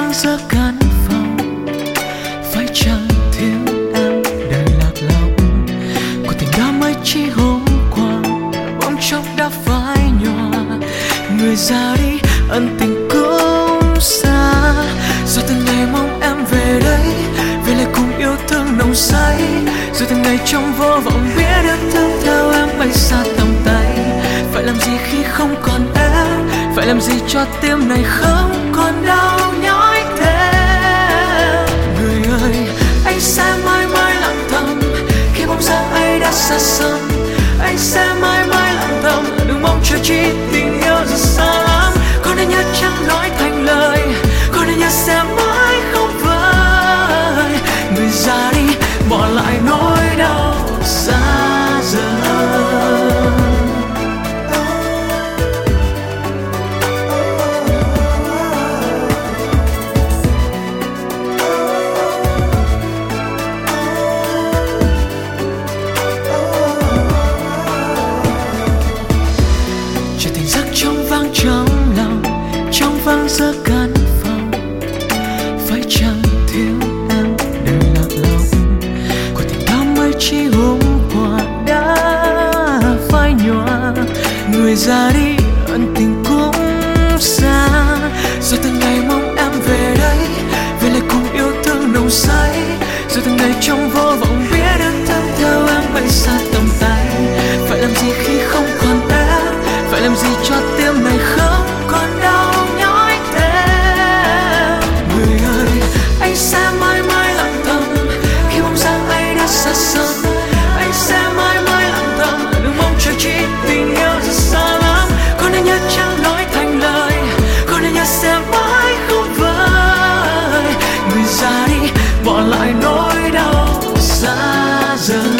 vang giữa căn phòng, phải chăng thiếu em đời lạc lõng của tình đã mới chỉ hôm qua, bỗng chốc đã phai nhòa. Người ra đi ân tình cũng xa, rồi từng ngày mong em về đây, về lại cùng yêu thương nồng say. Rồi từng ngày trong vô vọng biết được thương theo em bay xa tầm tay. Phải làm gì khi không còn em, phải làm gì cho tim này không còn đau nhói thêm. Người ơi, anh sẽ mãi mãi lặng thầm khi bóng dáng ấy đã xa xăm. Anh sẽ mãi mãi lặng thầm, đừng mong chờ chi tình yêu rất xa lắm. Có nên nhớ chẳng nói thành lời, có nên nhớ sẽ mãi không vơi. Người ra đi bỏ lại nỗi đau xa dần. Trở thành giấc trong vang trong lòng, trong vang giữa căn phòng. Phải chăng thiếu em đời lạc lõng của tình ta mới chỉ hôm qua đã phai nhòa. Người ra đi ân tình cũng xa, rồi từng ngày mong em về đây, về lại cùng yêu thương nồng say. Rồi từng ngày trong vô vọng biết được thương theo em bay xa tầm tay. Phải làm gì khi không còn em, phải làm gì cho tim này không còn đau nhói thêm. Người ơi, anh sẽ mãi mãi lặng thầm khi bóng dáng ấy đã xa xăm. Anh sẽ mãi mãi lặng thầm, đừng mong chờ chi tình yêu rất xa lắm. Có nên nhớ chẳng nói thành lời, có nên nhớ sẽ mãi không vơi. Người ra đi bỏ lại nỗi đau xa dần.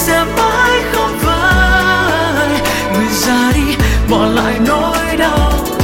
Bỏ lại nỗi đau